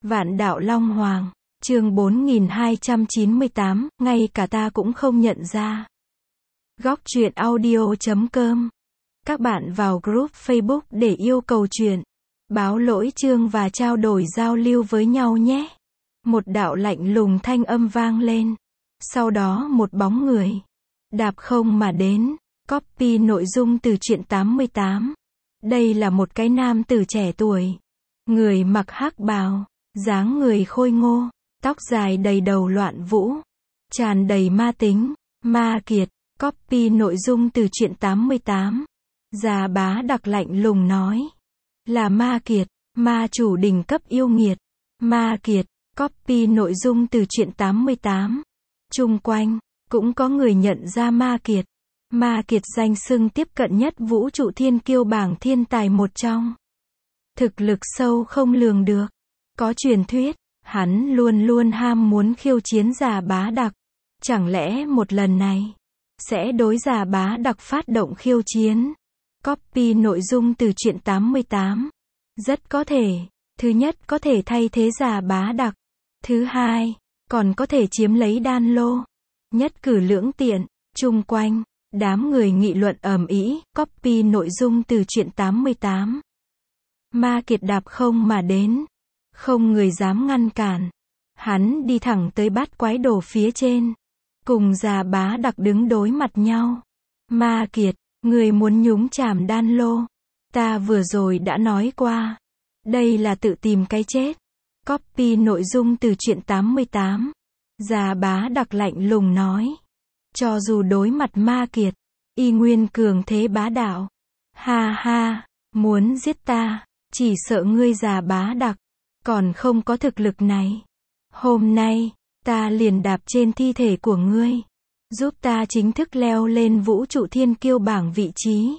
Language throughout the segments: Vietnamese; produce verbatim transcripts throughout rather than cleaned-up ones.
Vạn đạo Long Hoàng, chương bốn nghìn hai trăm chín mươi tám, ngay cả ta cũng không nhận ra. Góc truyện audio chấm com. Các bạn vào group Facebook để yêu cầu truyện, báo lỗi chương và trao đổi giao lưu với nhau nhé. Một đạo lạnh lùng thanh âm vang lên. Sau đó một bóng người đạp không mà đến. Copy nội dung từ truyện tám mươi tám. Đây là một cái nam tử trẻ tuổi. Người mặc hắc bào, dáng người khôi ngô, tóc dài đầy đầu loạn vũ, tràn đầy ma tính. Ma Kiệt. Copy nội dung từ truyện tám mươi tám. Già Bá Đặc lạnh lùng nói. Là Ma Kiệt, ma chủ đỉnh cấp yêu nghiệt. Ma Kiệt. Copy nội dung từ truyện tám mươi tám. Chung quanh, cũng có người nhận ra Ma Kiệt. Ma Kiệt danh xưng tiếp cận nhất vũ trụ thiên kiêu bảng thiên tài một trong. Thực lực sâu không lường được. Có truyền thuyết, hắn luôn luôn ham muốn khiêu chiến Già Bá Đặc. Chẳng lẽ một lần này, sẽ đối Già Bá Đặc phát động khiêu chiến? Copy nội dung từ truyện tám mươi tám. Rất có thể, thứ nhất có thể thay thế Già Bá Đặc. Thứ hai, còn có thể chiếm lấy đan lô. Nhất cử lưỡng tiện. Chung quanh, đám người nghị luận ầm ĩ. Copy nội dung từ truyện tám mươi tám. Ma Kiệt đạp không mà đến. Không người dám ngăn cản. Hắn đi thẳng tới bát quái đồ phía trên. Cùng Già Bá Đặc đứng đối mặt nhau. Ma Kiệt, người muốn nhúng chàm đan lô. Ta vừa rồi đã nói qua. Đây là tự tìm cái chết. Copy nội dung từ truyện tám mươi tám. Già Bá Đặc lạnh lùng nói. Cho dù đối mặt Ma Kiệt, y nguyên cường thế bá đạo. Ha ha, muốn giết ta, chỉ sợ ngươi Già Bá Đặc, còn không có thực lực này. Hôm nay, ta liền đạp trên thi thể của ngươi, giúp ta chính thức leo lên vũ trụ thiên kiêu bảng vị trí.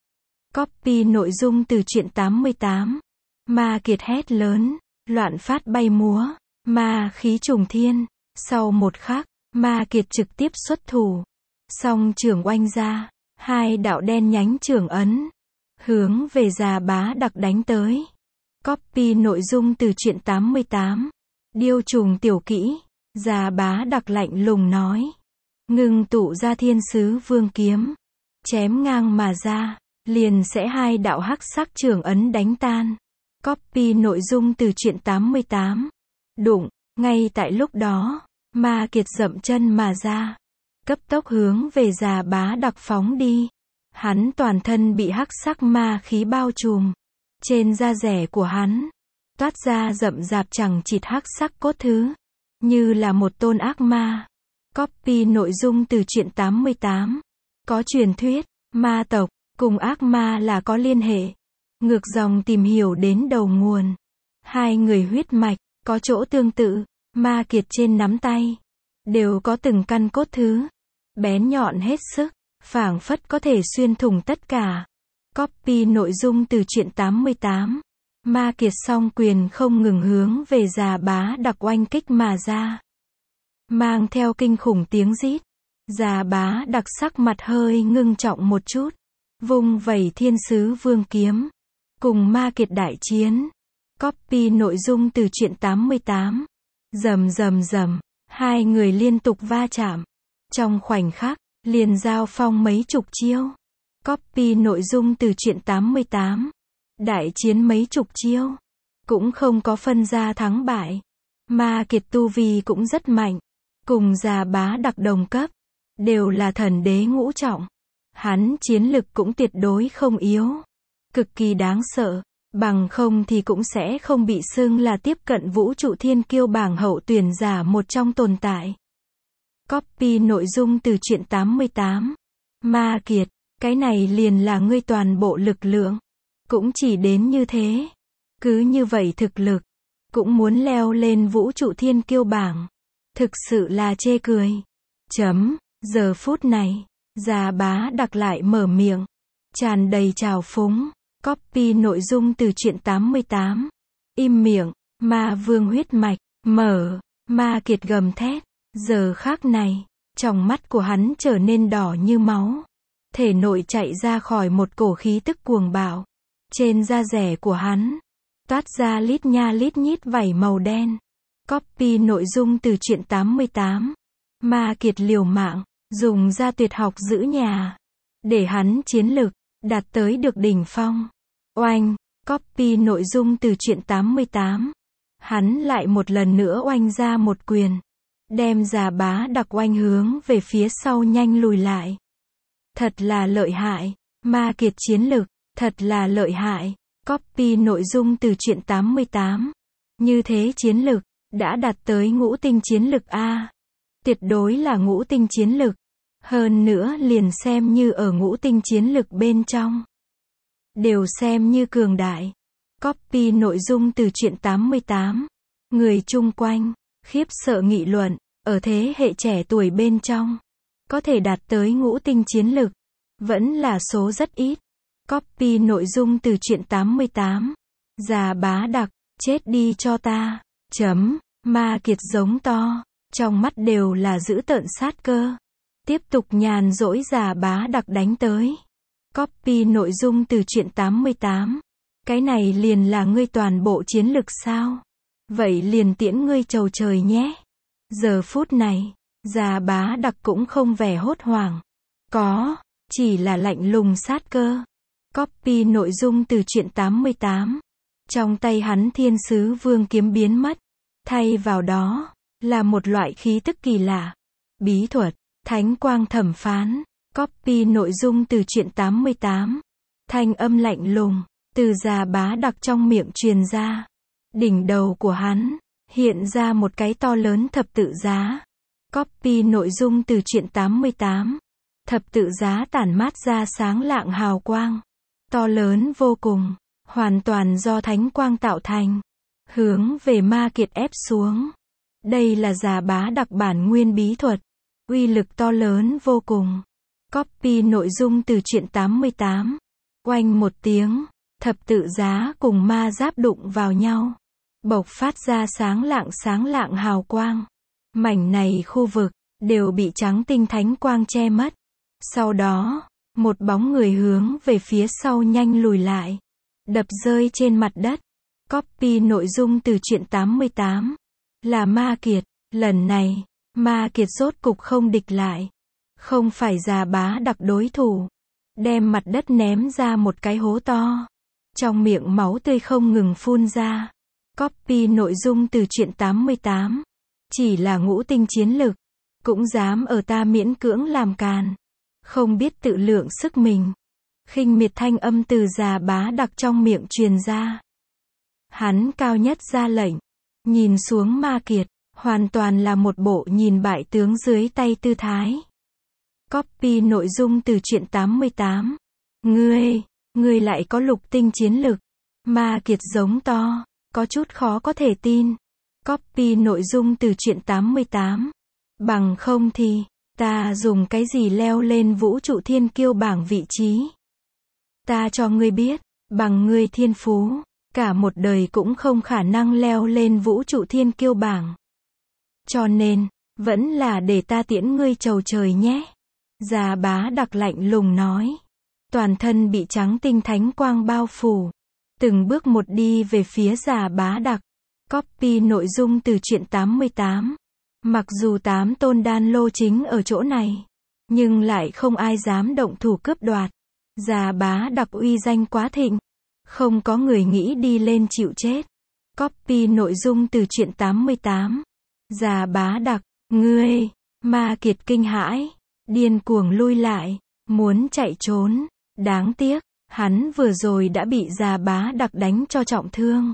Copy nội dung từ truyện tám mươi tám. Ma Kiệt hét lớn, loạn phát bay múa, ma khí trùng thiên. Sau một khắc, Ma Kiệt trực tiếp xuất thủ. Song trưởng oanh ra, hai đạo đen nhánh trưởng ấn, hướng về Già Bá Đặc đánh tới. Copy nội dung từ truyện tám mươi tám. Điêu trùng tiểu kỹ. Già Bá Đặc lạnh lùng nói. Ngưng tụ ra thiên sứ vương kiếm. Chém ngang mà ra, liền sẽ hai đạo hắc sắc trưởng ấn đánh tan. Copy nội dung từ truyện tám mươi tám. Đụng, ngay tại lúc đó, Ma Kiệt dậm chân mà ra. Cấp tốc hướng về Già Bá Đặc phóng đi. Hắn toàn thân bị hắc sắc ma khí bao trùm. Trên da rẻ của hắn, toát ra rậm rạp chẳng chịt hắc sắc cốt thứ. Như là một tôn ác ma. Copy nội dung từ truyện tám mươi tám. Có truyền thuyết, ma tộc, cùng ác ma là có liên hệ. Ngược dòng tìm hiểu đến đầu nguồn. Hai người huyết mạch, có chỗ tương tự. Ma Kiệt trên nắm tay, đều có từng căn cốt thứ. Bén nhọn hết sức, phảng phất có thể xuyên thủng tất cả. Copy nội dung từ truyện tám mươi tám. Ma Kiệt song quyền không ngừng hướng về Già Bá Đặc oanh kích mà ra. Mang theo kinh khủng tiếng rít. Già Bá Đặc sắc mặt hơi ngưng trọng một chút. Vung vẩy thiên sứ vương kiếm. Cùng Ma Kiệt đại chiến. Copy nội dung từ truyện tám mươi tám. Rầm rầm rầm. Hai người liên tục va chạm. Trong khoảnh khắc, liền giao phong mấy chục chiêu. Copy nội dung từ truyện tám mươi tám. Đại chiến mấy chục chiêu. Cũng không có phân ra thắng bại. Ma Kiệt tu vi cũng rất mạnh. Cùng Già Bá Đặc đồng cấp. Đều là thần đế ngũ trọng. Hắn chiến lực cũng tuyệt đối không yếu. Cực kỳ đáng sợ. Bằng không thì cũng sẽ không bị xưng là tiếp cận vũ trụ thiên kiêu bảng hậu tuyển giả một trong tồn tại. Copy nội dung từ truyện tám mươi tám. Ma Kiệt, cái này liền là ngươi toàn bộ lực lượng. Cũng chỉ đến như thế. Cứ như vậy thực lực, cũng muốn leo lên vũ trụ thiên kiêu bảng. Thực sự là chê cười. Chấm, giờ phút này, Già Bá Đặc lại mở miệng. Tràn đầy trào phúng. Copy nội dung từ truyện tám mươi tám. Im miệng, ma vương huyết mạch, mở. Ma Kiệt gầm thét. Giờ khắc này, trong mắt của hắn trở nên đỏ như máu. Thể nội chạy ra khỏi một cổ khí tức cuồng bạo. Trên da rẻ của hắn, toát ra lít nha lít nhít vảy màu đen. Copy nội dung từ truyện tám mươi tám. Ma Kiệt liều mạng, dùng ra tuyệt học giữ nhà, để hắn chiến lực đạt tới được đỉnh phong. Oanh, copy nội dung từ truyện tám mươi tám. Hắn lại một lần nữa oanh ra một quyền, đem Già Bá Đặc oanh hướng về phía sau nhanh lùi lại. Thật là lợi hại, Ma Kiệt chiến lực, thật là lợi hại. Copy nội dung từ truyện tám mươi tám. Như thế chiến lực, đã đạt tới ngũ tinh chiến lực A. Tuyệt đối là ngũ tinh chiến lực. Hơn nữa liền xem như ở ngũ tinh chiến lực bên trong, đều xem như cường đại. Copy nội dung từ truyện tám mươi tám. Người chung quanh, khiếp sợ nghị luận, ở thế hệ trẻ tuổi bên trong, có thể đạt tới ngũ tinh chiến lực, vẫn là số rất ít. Copy nội dung từ truyện tám mươi tám. Già Bá Đặc, chết đi cho ta. Chấm, Ma Kiệt giống to, trong mắt đều là dữ tợn sát cơ. Tiếp tục nhàn rỗi Già Bá Đặc đánh tới. Copy nội dung từ truyện tám mươi tám. Cái này liền là ngươi toàn bộ chiến lực sao? Vậy liền tiễn ngươi chầu trời nhé. Giờ phút này, Già Bá Đặc cũng không vẻ hốt hoảng. Có, chỉ là lạnh lùng sát cơ. Copy nội dung từ truyện tám mươi tám. Trong tay hắn Thiên Sứ Vương kiếm biến mất. Thay vào đó, là một loại khí tức kỳ lạ. Bí thuật, Thánh Quang Thẩm Phán. Copy nội dung từ truyện tám mươi tám. Thanh âm lạnh lùng, từ Già Bá Đặc trong miệng truyền ra. Đỉnh đầu của hắn, hiện ra một cái to lớn thập tự giá. Copy nội dung từ truyện tám mươi tám. Thập tự giá tản mát ra sáng lạng hào quang. To lớn vô cùng, hoàn toàn do Thánh Quang tạo thành. Hướng về Ma Kiệt ép xuống. Đây là Già Bá Đặc bản nguyên bí thuật. Uy lực to lớn vô cùng. Copy nội dung từ truyện tám mươi tám. Oanh một tiếng, thập tự giá cùng ma giáp đụng vào nhau. Bộc phát ra sáng lạng sáng lạng hào quang. Mảnh này khu vực, đều bị trắng tinh thánh quang che mất. Sau đó, một bóng người hướng về phía sau nhanh lùi lại. Đập rơi trên mặt đất. Copy nội dung từ truyện tám mươi tám. Là Ma Kiệt. Lần này, Ma Kiệt rốt cục không địch lại. Không phải Già Bá Đặc đối thủ. Đem mặt đất ném ra một cái hố to. Trong miệng máu tươi không ngừng phun ra. Copy nội dung từ truyện tám mươi tám. Chỉ là ngũ tinh chiến lực, cũng dám ở ta miễn cưỡng làm càn. Không biết tự lượng sức mình. Khinh miệt thanh âm từ Già Bá Đặc trong miệng truyền ra. Hắn cao nhất ra lệnh. Nhìn xuống Ma Kiệt, hoàn toàn là một bộ nhìn bại tướng dưới tay tư thái. Copy nội dung từ truyện tám mươi tám. Ngươi, ngươi lại có lục tinh chiến lực. Ma Kiệt giống to, có chút khó có thể tin. Copy nội dung từ truyện tám mươi tám. Bằng không thì, ta dùng cái gì leo lên vũ trụ thiên kiêu bảng vị trí? Ta cho ngươi biết, bằng ngươi thiên phú, cả một đời cũng không khả năng leo lên vũ trụ thiên kiêu bảng. Cho nên, vẫn là để ta tiễn ngươi chầu trời nhé. Già Bá Đặc lạnh lùng nói. Toàn thân bị trắng tinh thánh quang bao phủ. Từng bước một đi về phía Già Bá Đặc. Copy nội dung từ truyện tám mươi tám. Mặc dù tám tôn đan lô chính ở chỗ này, nhưng lại không ai dám động thủ cướp đoạt. Già Bá Đặc uy danh quá thịnh, không có người nghĩ đi lên chịu chết. Copy nội dung từ truyện tám mươi tám. Già Bá Đặc, ngươi, Ma Kiệt kinh hãi, điên cuồng lui lại, muốn chạy trốn. Đáng tiếc, hắn vừa rồi đã bị Già Bá Đặc đánh cho trọng thương.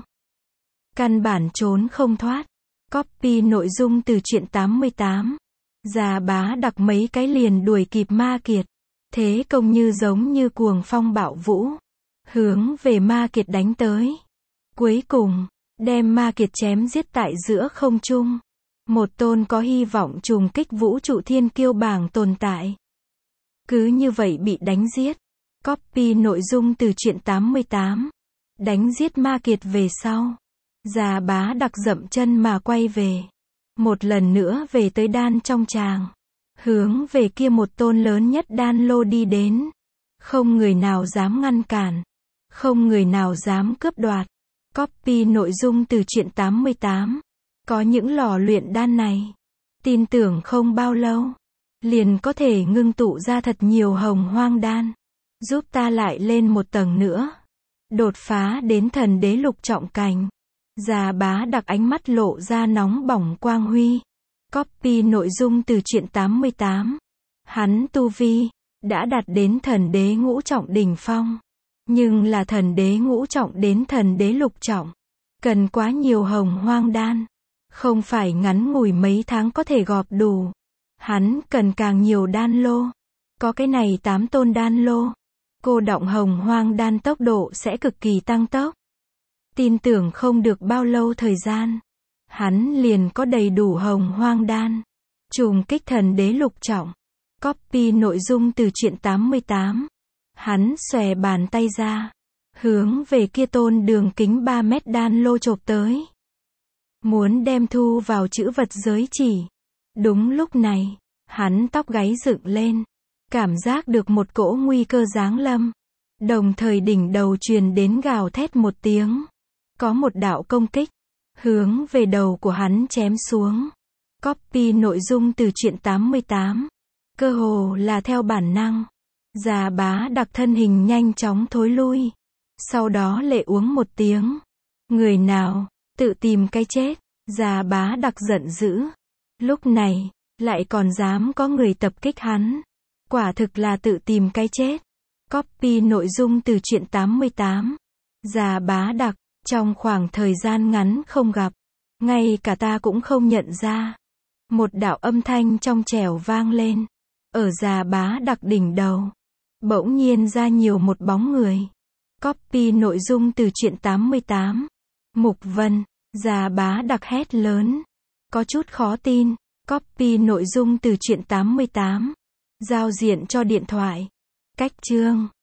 Căn bản trốn không thoát. Copy nội dung từ truyện tám mươi tám. Già Bá Đặc mấy cái liền đuổi kịp Ma Kiệt. Thế công như giống như cuồng phong bạo vũ. Hướng về Ma Kiệt đánh tới. Cuối cùng, đem Ma Kiệt chém giết tại giữa không trung. Một tôn có hy vọng trùng kích vũ trụ thiên kiêu bảng tồn tại. Cứ như vậy bị đánh giết. Copy nội dung từ truyện tám mươi tám. Đánh giết Ma Kiệt về sau. Già Bá Đặc dậm chân mà quay về. Một lần nữa về tới đan trong tràng. Hướng về kia một tôn lớn nhất đan lô đi đến. Không người nào dám ngăn cản. Không người nào dám cướp đoạt. Copy nội dung từ truyện tám mươi tám. Có những lò luyện đan này, tin tưởng không bao lâu, liền có thể ngưng tụ ra thật nhiều hồng hoang đan, giúp ta lại lên một tầng nữa, đột phá đến thần đế lục trọng cảnh. Già Bá Đặc ánh mắt lộ ra nóng bỏng quang huy. Copy nội dung từ truyện tám mươi tám. Hắn tu vi đã đạt đến thần đế ngũ trọng đỉnh phong, nhưng là thần đế ngũ trọng đến thần đế lục trọng, cần quá nhiều hồng hoang đan, không phải ngắn ngủi mấy tháng có thể gọp đủ. Hắn cần càng nhiều đan lô. Có cái này tám tôn đan lô, cô đọng hồng hoang đan tốc độ sẽ cực kỳ tăng tốc. Tin tưởng không được bao lâu thời gian, hắn liền có đầy đủ hồng hoang đan, trùng kích thần đế lục trọng. Copy nội dung từ truyện tám mươi tám. Hắn xòe bàn tay ra, hướng về kia tôn đường kính ba mét đan lô chộp tới, muốn đem thu vào trữ vật giới chỉ. Đúng lúc này, hắn tóc gáy dựng lên, cảm giác được một cỗ nguy cơ giáng lâm, đồng thời đỉnh đầu truyền đến gào thét một tiếng. Có một đạo công kích hướng về đầu của hắn chém xuống. Copy nội dung từ truyện tám mươi tám. Cơ hồ là theo bản năng, Già Bá Đặc thân hình nhanh chóng thối lui, sau đó lệ uống một tiếng. Người nào tự tìm cái chết? Già Bá Đặc giận dữ. Lúc này lại còn dám có người tập kích hắn, quả thực là tự tìm cái chết. Copy nội dung từ truyện tám mươi tám. Già Bá Đặc, trong khoảng thời gian ngắn không gặp, ngay cả ta cũng không nhận ra. Một đạo âm thanh trong trẻo vang lên, ở Già Bá Đặc đỉnh đầu, bỗng nhiên ra nhiều một bóng người. Copy nội dung từ truyện tám mươi tám. Mục Vân. Già Bá Đặc hét lớn, có chút khó tin. Copy nội dung từ truyện tám mươi tám. Giao diện cho điện thoại. Cách chương